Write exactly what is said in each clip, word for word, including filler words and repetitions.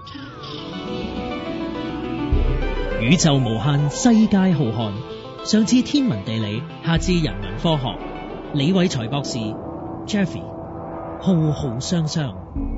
宇宙無限，世界浩瀚。上至天文地理，下至人文科學。李偉才博士 Jeffy 浩浩湯湯。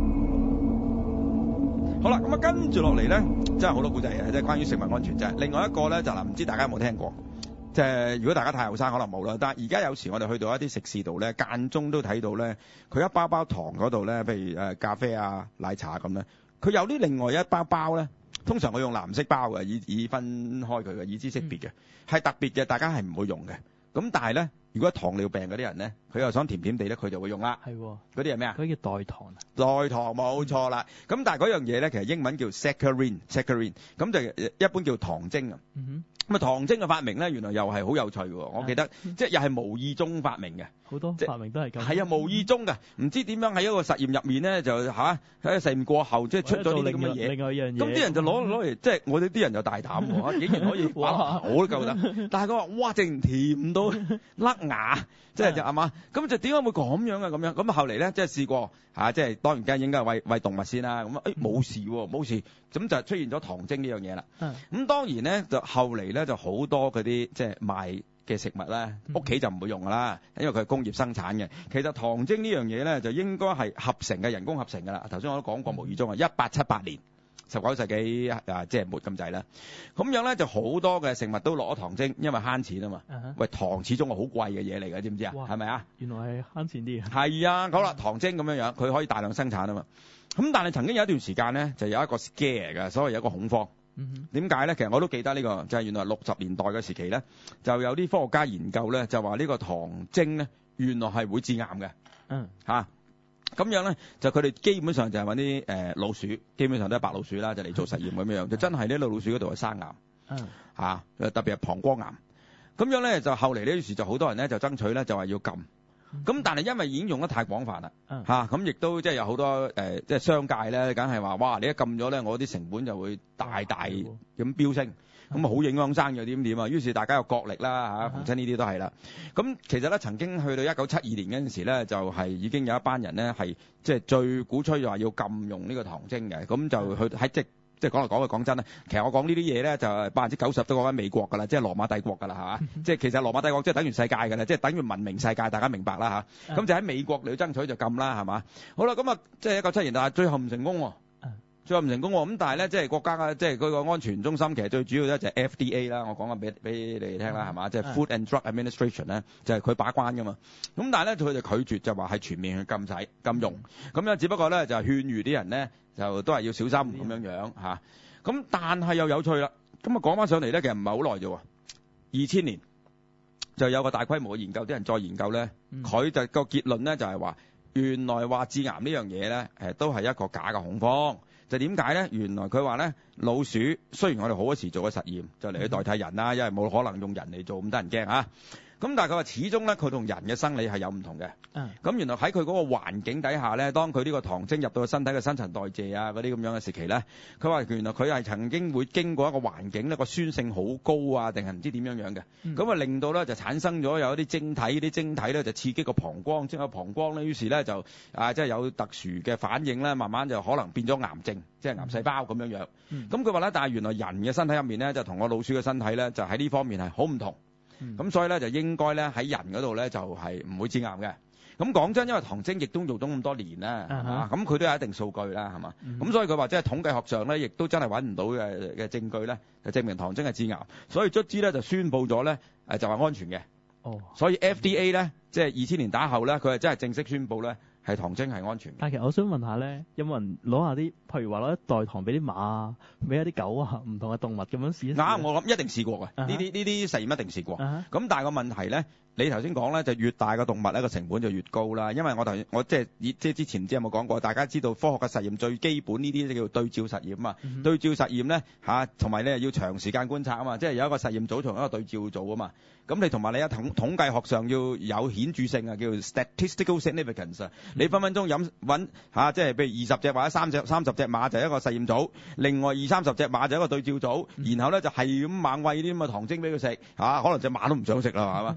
好啦，咁啊跟住落嚟咧，真係好多故仔嘅，即係關於食物安全啫。另外一個咧就嗱，唔知大家有冇聽過？即係如果大家太後生，可能冇啦。但係而家有時我哋去到一啲食肆度咧，間中都睇到咧，佢一包包糖嗰度咧，譬如誒咖啡啊、奶茶咁咧，佢有啲另外一包包咧，通常佢用藍色包嘅，以以分開佢嘅，以知識別嘅，係、嗯、特別嘅，大家係唔會用嘅。咁但係咧，如果糖尿病嗰啲人咧，佢又想甜甜地咧，佢就會用啦。係喎，嗰啲係咩啊？嗰啲叫代糖啊。代糖冇錯啦。咁但係嗰樣嘢咧，其實英文叫 saccharin，saccharin， 咁就一般叫糖精啊。嗯哼。咁啊，糖精嘅發明咧，原來又係好有趣喎。我記得，嗯、即係又係無意中發明嘅。好多發明都係咁。係啊，無意中㗎，唔知點樣喺一個實驗入面咧，就嚇喺個實驗過後，即係出咗啲咁嘅嘢。另外一樣嘢。咁啲人就攞攞嚟，即係我哋啲人就大膽喎，竟然可以哇，我都夠膽。但係佢話：哇，淨甜到甩牙，即係就係嘛？咁就點解會咁樣啊？咁樣咁後嚟咧，即係試過嚇，即係當然梗係應該係餵餵動物先啦。咁誒冇事喎，冇事，咁就出現咗糖精呢樣嘢啦。咁當然咧，就後嚟咧就好多嗰啲即係賣嘅食物咧，屋企就唔會用噶啦，因為佢係工業生產嘅。其實糖精呢樣嘢咧，就應該係合成嘅，人工合成噶啦。頭先我都講過無意中啊，一八七八年，十九世紀啊，即係末咁滯啦。咁樣咧就好多嘅食物都落咗糖精，因為慳錢啊嘛。Uh-huh. 喂，糖始終係好貴嘅嘢嚟嘅，知唔知啊？係咪啊？原來係慳錢啲。係啊，好啦，糖精咁樣樣，佢可以大量生產啊嘛。咁但係曾經有一段時間咧，就有一個 scare 嘅，所謂有一個恐慌。點解咧？其實我都記得呢、這個，就係、是、原來六十年代嘅時期咧，就有啲科學家研究咧，就話呢個糖精咧，原來係會致癌嘅。嗯，嚇、啊，咁樣咧，就佢哋基本上就係揾啲誒老鼠，基本上都係白老鼠啦，就嚟做實驗咁樣樣，就真係呢老老鼠嗰度係生癌。嗯，嚇、啊，特別係膀胱癌。咁樣咧，就後嚟呢時就好多人咧就爭取咧，就話要禁。咁、嗯、但係因為已經用得太廣泛啦，嚇、嗯，咁亦、啊、都即係有好多誒、呃，即係商界咧，梗係話哇，你一禁咗咧，我啲成本就會大大咁飆升，咁啊好影響生意點點啊，於是大家又角力啦嚇，逢親呢啲都係啦。咁其實咧，曾經去到一九七二年嗰陣時咧，就係、是、已經有一班人咧係即係最鼓吹就話要禁用呢個糖精嘅，咁就去喺即。即係講嚟講去講真啦，其實我講呢啲嘢咧就係百分之九十都講緊美國㗎啦，即係羅馬帝國㗎啦，係嘛？即係其實羅馬帝國即係等於世界㗎啦，即係等於文明世界，大家明白啦嚇。咁就喺美國嚟爭取就禁啦，係嘛？好啦，咁啊即係一九七二年，但係最後唔成功喎，最後唔成功喎。咁但係咧，即係國家嘅即係嗰個安全中心，其實最主要咧就係 F D A 啦，我講緊俾俾你哋聽啦，係嘛？即係 Food and Drug Administration 咧，就係佢把關㗎嘛。咁但係咧，佢就拒絕就話係全面去禁使禁用，咁樣只不過咧就係勸喻啲人咧就都係要小心咁樣樣嚇。咁但係又有趣啦，咁啊講翻上嚟咧，其實唔係好耐啫喎，二千年就有個大規模嘅研究，啲人再研究咧，佢、嗯、就個結論咧就係話，原來話致癌呢樣嘢咧，誒都係一個假嘅恐慌。就點解咧？原來佢話咧，老鼠雖然我哋好多時做嘅實驗就嚟去代替人啦，因為冇可能用人嚟做咁得人驚啊。咁但係佢話始終咧，佢同人嘅生理係有唔同嘅。嗯。咁原來喺佢嗰個環境底下咧，當佢呢個糖精入到身體嘅新陳代謝啊嗰啲咁樣嘅時期咧，佢話原來佢係曾經會經過一個環境咧，個酸性好高啊，定係唔知點樣樣嘅。咁、嗯、啊令到咧就產生咗有一啲晶體，啲晶體咧就刺激個膀胱，即係個膀胱咧，於是咧就啊即係有特殊嘅反應咧，慢慢就可能變咗癌症，即係癌細胞咁樣樣。咁佢話咧，但係原來人嘅身體入面咧，就同個老鼠嘅身體咧，就喺呢方面係好唔同。咁、嗯、所以咧就應該咧喺人嗰度咧就係、是、唔會致癌嘅。咁講真，因為糖精亦都用咗咁多年啦，係、uh-huh. 嘛？咁佢都有一定數據啦，係嘛？咁、uh-huh. 所以佢話即係統計學上咧，亦都真係揾唔到嘅嘅證據咧，就證明糖精係致癌。所以卒之咧就宣佈咗咧，誒就係安全嘅。哦、oh.。所以 F D A 咧，即係二千年打後咧，佢係真係正式宣佈咧。係糖精係安全嘅。但其實我想問下咧，有冇人攞下啲，譬如話攞一袋糖俾啲馬啊，俾一啲狗啊，唔同嘅動物咁樣試一試？啱，我諗一定試過嘅。呢啲呢啲實驗一定試過。咁、uh-huh. 但係個問題咧，你頭先講咧，就越大嘅動物咧個成本就越高啦。因為我頭我即係即係之前唔知有冇講過，大家知道科學嘅實驗最基本呢啲叫做對照實驗啊嘛。Uh-huh. 對照實驗咧嚇，同埋咧要長時間觀察啊嘛，即係有一個實驗組同一個對照組啊嘛。咁你同埋你喺統統計學上要有顯著性啊，叫做 statistical significance 啊。你分分鐘飲揾嚇，即係譬如二十隻或者三隻三十隻馬就係一個實驗組，另外二三十隻馬就係一個對照組，然後咧就係咁猛餵啲咁嘅糖精俾佢食嚇，可能隻馬都唔想食啦，係嘛？咁樣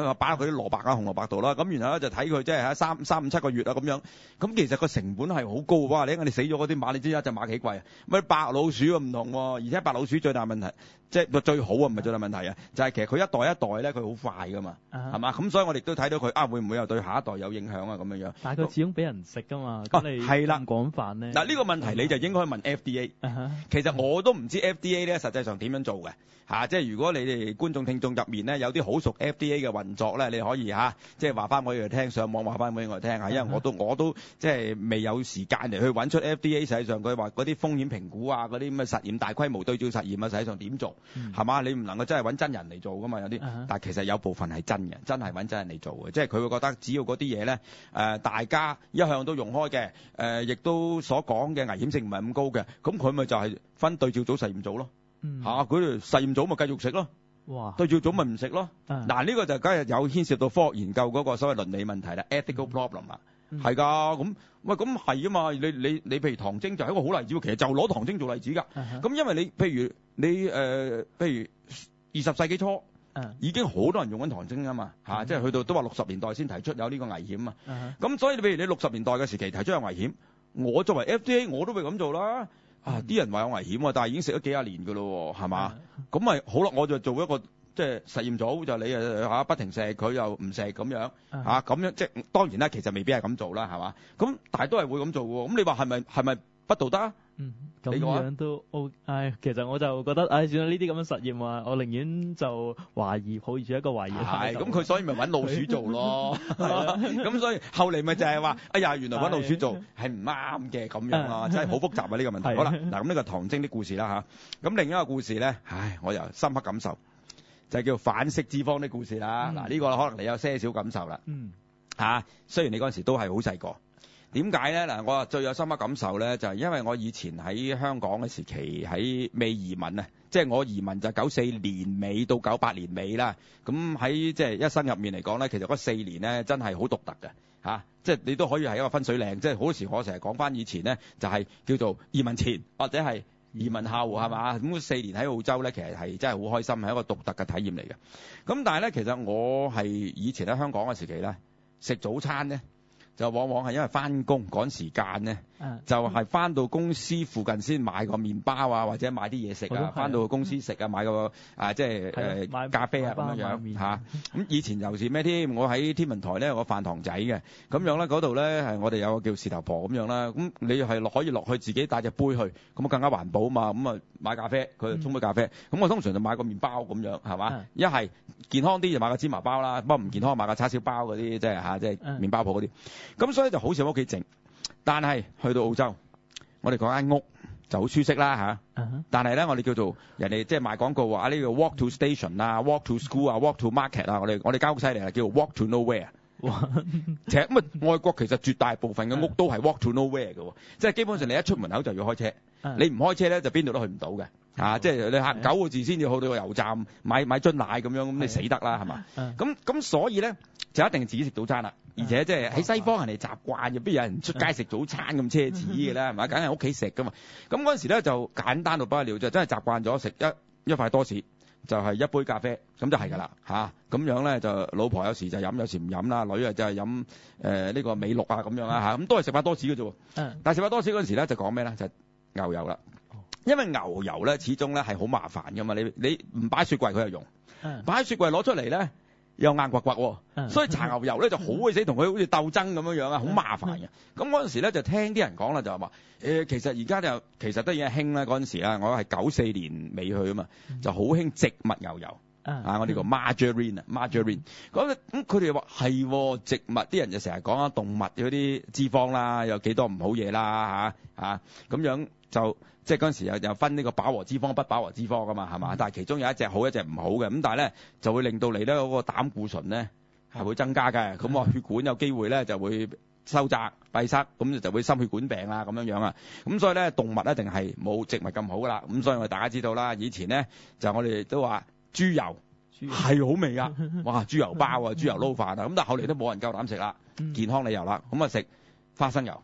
樣擺落佢啲蘿蔔啊、紅蘿蔔度啦，咁然後咧就睇佢即係喺三三五七個月啊咁樣，咁其實個成本係好高哇！你我哋死咗嗰啲馬，你知一隻馬幾貴啊？咪白老鼠啊唔同喎，而且白老鼠最大問題即係最好啊，唔係最大問題啊，就係其實佢一代一代咧佢好快噶嘛，係嘛？咁所以我哋都睇到佢啊會唔會又對下一代有影響啊咁樣樣？ 但係佢始終俾人食噶嘛，咁你係啦咁廣泛咧。 嗱呢個問題你就應該問 F D A。其實我都唔知 F D A 咧實際上點樣做嘅嚇，即係如果你哋觀眾聽眾入面咧有啲好熟 F D A 嘅運作咧，你可以嚇即係話翻俾我哋聽，上網話翻俾我哋聽嚇，因為我都我都即係未有時間嚟去揾出 F D A 實際上佢話嗰啲風險評估啊，嗰啲咁嘅實驗大規模對照實驗啊，實際上點做係嘛？你唔能夠真係揾真人嚟做噶嘛？有啲，但係其實有部分係真嘅，真係揾真人嚟做嘅，即係佢會覺得只要嗰啲嘢咧誒大家一向都用開嘅誒，亦都所講嘅危險性唔係咁高嘅，咁佢咪就係分對照組實驗組咯嚇，佢哋實驗組咪繼續食咯。哇！對照組咪唔食咯。嗱呢個就梗係有牽涉到科學研究嗰個所謂倫理問題啦 ，ethical problem 啦，係㗎咁。喂，咁係啊嘛！你你你譬如糖精就係一個好例子喎，其實就攞糖精做例子㗎。咁因為你譬如你誒譬如二十世紀初已經好多人用緊糖精㗎嘛嚇，即係去到都話六十年代先提出有呢個危險啊。咁所以你譬如你六十年代嘅時期提出有危險，我作為 F D A 我都會咁做啦。啊！啲人話有危險喎，但係已經食咗幾廿年㗎咯喎，係嘛？咁咪好啦，我就做一個即係實驗組，就你誒嚇不停食，佢又唔食咁樣嚇，咁樣即係當然啦，其實未必係咁做啦，係嘛？咁但係都係會咁做喎。咁你話係咪係咪不道德？ 嗯，咁樣都 O，唉，其實我就覺得，唉，算啦，呢啲咁嘅實驗啊，我寧願就懷疑，抱住一個懷疑。 係，咁佢所以咪揾老鼠做咯。咁所以後嚟咪就係話，哎呀，原來揾老鼠做係唔啱嘅咁樣啊，真係好複雜啊呢個問題。好啦，嗱咁呢個糖精啲故事啦嚇，咁另一個故事咧，唉，我又深刻感受，就係叫反式脂肪啲故事啦。嗱呢個可能你有些少感受啦。嗯。嚇，雖然你嗰陣時都係好細個。點解咧？嗱，我最有深刻感受咧，就係因為我以前喺香港嘅時期喺未移民啊，即係我移民就九四年尾到九八年尾啦。咁喺即係一生入面嚟講咧，其實嗰四年咧真係好獨特嘅嚇，即係你都可以係一個分水嶺。即係好多時我成日講翻以前咧，就係叫做移民前或者係移民後係嘛？咁四年喺澳洲咧，其實係真係好開心，係一個獨特嘅體驗嚟嘅。咁但係咧，其實我係以前喺香港嘅時期咧，食早餐咧。就往往係因為翻工趕時間咧，就係翻到公司附近先買個麵包啊，或者買啲嘢食啊，翻到公司食啊，買個啊即係誒咖啡啊咁樣樣嚇。咁以前又是咩添？我喺天文台咧有個飯堂仔嘅，咁樣咧嗰度咧係我哋有個叫事頭婆咁樣啦。咁你係落可以落去自己帶隻杯去，咁啊更加環保嘛。咁啊買咖啡，佢就沖杯咖啡。咁我通常就買個麵包咁樣係嘛？一係健康啲就買個芝麻包啦，不過唔健康買個叉燒包嗰啲，即係嚇即係麵包鋪嗰啲。咁所以就好少喺屋企整，但係去到澳洲，我哋講間屋就好舒適啦嚇。Uh-huh. 但係咧，我哋叫做人哋即係賣廣告話呢個 walk to station 啊 ，walk to school 啊，walk to market 啊，我哋我哋間屋犀利啊，叫做 walk to nowhere。其實咁啊，外國其實絕大部分嘅屋都係 walk to nowhere 嘅，即係基本上你一出門口就要開車，你唔開車咧就邊度都去唔到嘅。啊！即係你行九個字先至去到個油站買買樽奶咁樣，咁你死得啦係嘛？咁咁所以咧就一定自己食早餐啦。而且即係喺西方人哋習慣嘅，邊有人出街食早餐咁奢侈嘅咧係咪？梗係屋企食噶嘛。咁嗰陣時咧就簡單到不得了，就真係習慣咗食一一塊多士，就係一杯咖啡，咁就係㗎啦嚇。咁樣咧就老婆有時就飲，有時唔飲啦。女啊就係飲誒呢個美祿啊咁樣啦嚇。咁都係食塊多士嘅啫。但係食塊多士嗰陣時咧就講咩咧？就牛油啦。因為牛油咧，始終咧係好麻煩噶嘛，你你唔擺雪櫃佢又用，擺雪櫃攞出嚟咧又硬刮刮喎，所以搽牛油咧就好鬼死同佢好似鬥爭咁樣樣啊，好麻煩嘅。咁嗰陣時咧就聽啲人講啦，就係話誒，其實而家就其實都已經興啦。嗰陣時啦，我係九四年尾去啊嘛，就好興植物牛油。啊！我哋個 margarine 啊 ，margarine 咁咁佢哋話係植物，啲人就成日講啊動物嗰啲脂肪啦，有幾多唔好嘢啦嚇嚇咁樣就即係嗰陣時又又分呢個飽和脂肪不飽和脂肪噶嘛係嘛？但係其中有一隻好一隻唔好嘅，咁但係咧就會令到你咧嗰個膽固醇咧係會增加嘅，咁啊血管有機會咧就會收窄閉塞，咁就會心血管病啊咁樣樣啊，咁所以咧動物一定係冇植物咁好噶啦，咁所以我哋大家知道啦，以前咧就我哋都話。豬油係好味噶，哇！豬油包啊，豬油撈飯啊，咁但係後嚟都冇人夠膽食啦，健康理由啦，咁啊食花生油，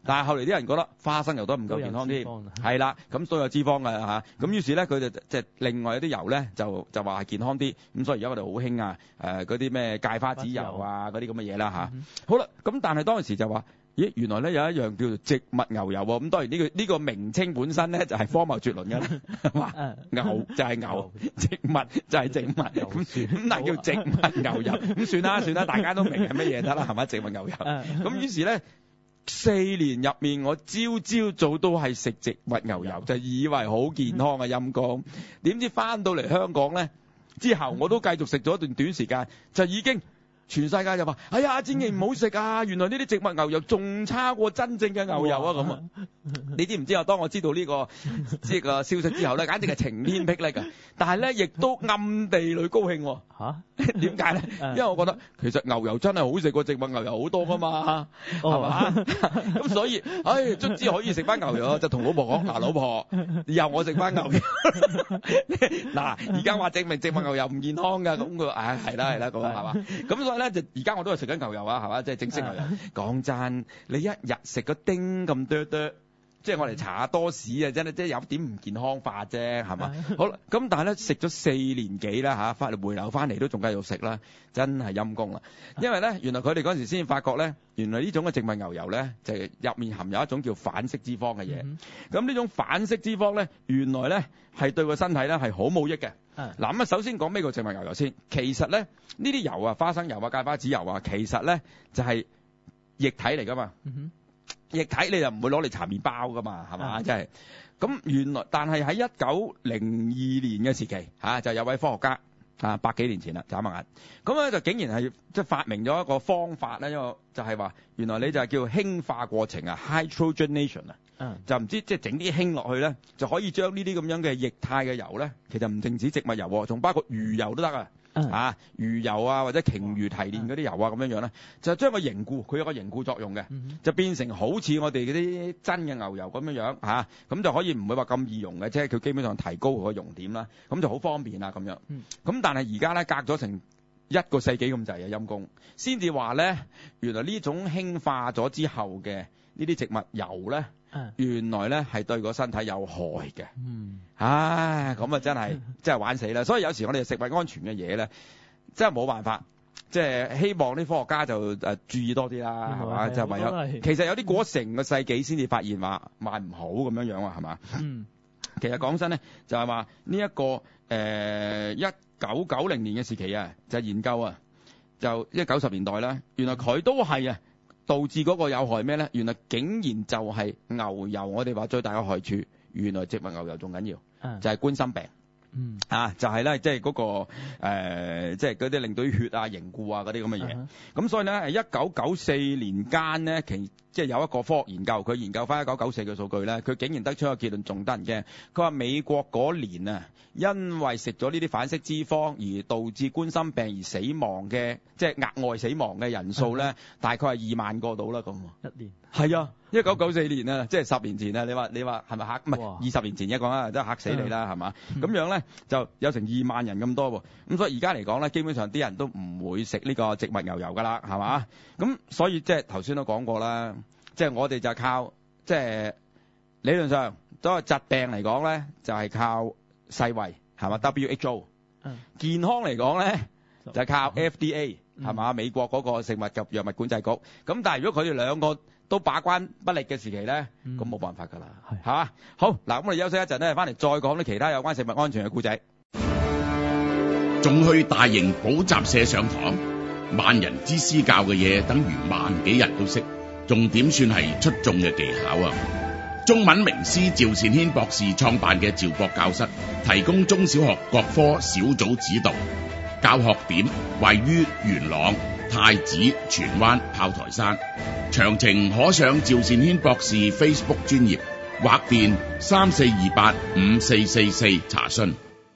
但係後嚟啲人覺得花生油都唔夠健康添，係啦，咁都有脂肪㗎嚇。咁於是咧佢就即係另外有啲油咧就就話係健康啲。咁所以而家我哋好興啊誒嗰啲咩芥花籽油啊嗰啲咁嘅嘢啦嚇。嗯、好啦，咁但係當時就話。咦，原來咧有一樣叫做植物牛油喎，咁當然呢、呢個呢、呢個名稱本身咧就係荒謬絕倫嘅啦，係嘛？牛就係牛，植物就係植物，咁咁但係叫植物牛油，咁算啦算啦，大家都明係乜嘢得啦，係嘛？植物牛油，咁於是咧四年入面我朝朝早都係食植物牛油，就以為好健康嘅陰公，點知翻到嚟香港咧之後我都繼續食咗一段短時間，就已經。全世界就話：哎呀，千祈唔好食啊！原來呢啲植物牛油仲差過真正嘅牛油啊！咁啊，你知唔知啊？當我知道呢、呢個呢個消息之後咧，簡直係晴天霹靂啊！但係咧，亦都暗地裏高興喎。嚇？點解咧？因為我覺得其實牛油真係好食過植物牛油好多噶嘛，係嘛？咁所以，唉，卒之可以食翻牛油，就同老婆講：嗱，老婆，以後我食翻牛油。嗱，而家話證明植物牛油唔健康㗎，咁佢唉係啦係啦咁係嘛？咁所以咧就而家我都係食緊牛油啊，係嘛？即係正式牛油。講真，你一日食個丁咁多多。即係我哋查下多士啊，真係即係有點唔健康化啫，係嘛？好啦，咁但係咧食咗四年幾啦嚇，翻嚟回流翻嚟都仲繼續食啦，真係陰公啦。因為咧原來佢哋嗰陣時先發覺咧，原來呢種嘅植物牛油咧就係入面含有一種叫反式脂肪嘅嘢。咁呢、嗯、種反式脂肪咧，原來咧係對個身體咧係好冇益嘅。嗱咁啊，首先講咩叫植物牛油先？其實咧呢啲油啊，花生油啊、芥花籽油啊，其實咧就係、是、液體嚟㗎嘛。嗯液體你就唔會攞嚟搽麵包噶嘛，係嘛？即係咁原來，但係喺一九零二年嘅時期嚇、啊，就有位科學家啊，百幾年前啦，眨下眼，咁咧就竟然係即係發明咗一個方法咧，因為就係話原來你就係叫氫化過程啊 ，hydrogenation 啊，嗯、就唔知即係整啲氫落去咧，就可以將呢啲咁樣嘅液態嘅油咧，其實唔淨止植物油，仲包括魚油都得啊。嗯、啊，魚油啊，或者鯨魚提煉嗰啲油啊，咁樣樣咧，就將個凝固，佢有個凝固作用嘅，嗯、就變成好似我哋嗰啲真嘅牛油咁樣樣嚇，咁、啊、就可以唔會話咁易溶嘅，即係佢基本上提高佢個熔點啦，咁就好方便啦咁樣。咁、嗯、但係而家咧隔咗成一個世紀咁滯啊陰公，先至話咧原來呢種氫化咗之後嘅呢啲植物油咧。嗯、原來咧係對個身體有害嘅，嗯，唉，咁啊真係真係玩死啦！所以有時我哋食物安全嘅嘢咧，真係冇辦法，即係希望啲科學家就誒注意多啲啦，係嘛？就唯有其實有啲過成個世紀先至發現話賣唔好咁樣樣啊，係嘛？嗯，其實講真咧，就係話呢一個誒一九九零年嘅時期啊，就係研究啊，就一九十年代啦，原來佢都係啊。導致嗰個有害咩咧？原來竟然就係牛油，我哋話最大嘅害處，原來植物牛油仲緊要，嗯、就係冠心病。嗯啊，就係咧，即係嗰個誒，即係嗰啲令到啲血啊凝固啊嗰啲咁嘅嘢。咁、uh huh. 所以咧，係一九九四年間咧，其即係有一個科學研究，佢研究翻一九九四嘅數據咧，佢竟然得出一個結論，仲得人驚。佢話美國嗰年啊，因為食咗呢啲反式脂肪而導致冠心病而死亡嘅，即係額外死亡嘅人數咧，uh huh. 大概係二萬個到啦咁。一年係啊。一九九四年啊，即係十年前啊，你話你話係咪嚇？唔係二十年前一講啊，真係嚇死你啦，係嘛？咁樣咧就有成二萬人咁多喎。咁所以而家嚟講咧，基本上啲人都唔會食呢個植物牛油噶啦，係嘛？咁所以即係頭先都講過啦，即係我哋就靠即係理論上嗰個疾病嚟講咧，就係靠世衛係嘛 W H O。健康嚟講咧就係靠 F D A 係嘛？美國嗰個食物及藥物管制局。咁但係如果佢哋兩個都把關不力嘅時期咧，咁冇、嗯、辦法㗎啦，係嘛？好嗱，咁我哋休息一陣咧，翻嚟再講啲其他有關食物安全嘅故仔。 仲去大型補習社上堂，萬人之師教嘅嘢，等於萬幾人都識，仲點算係出眾嘅技巧啊？中文名師趙善軒博士創辦嘅趙國教室，提供中小學各科小組指導，教學點位於元朗、太子、荃灣、炮台山。詳情可上趙善軒博士 Facebook 專頁或電三四二八五四四四查詢。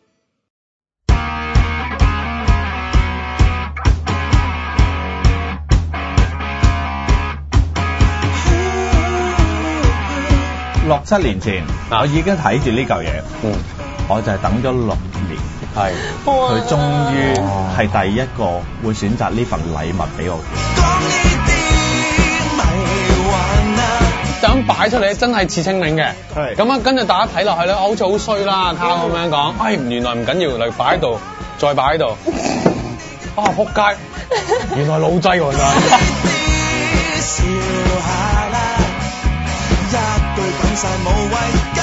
六七年前，我已經睇住呢嚿嘢，嗯、我就係等咗六年，係佢終於係第一個會選擇呢份禮物俾我。 走樣擺出嚟真係似清明嘅。係。咁啊，跟住大家睇落去咧，好似好衰啦，睇咁樣講。哎，原來唔緊要，嚟擺喺度，再擺喺度。啊！仆街，原來老劑喎，真係。笑下啦，一句講晒無謂。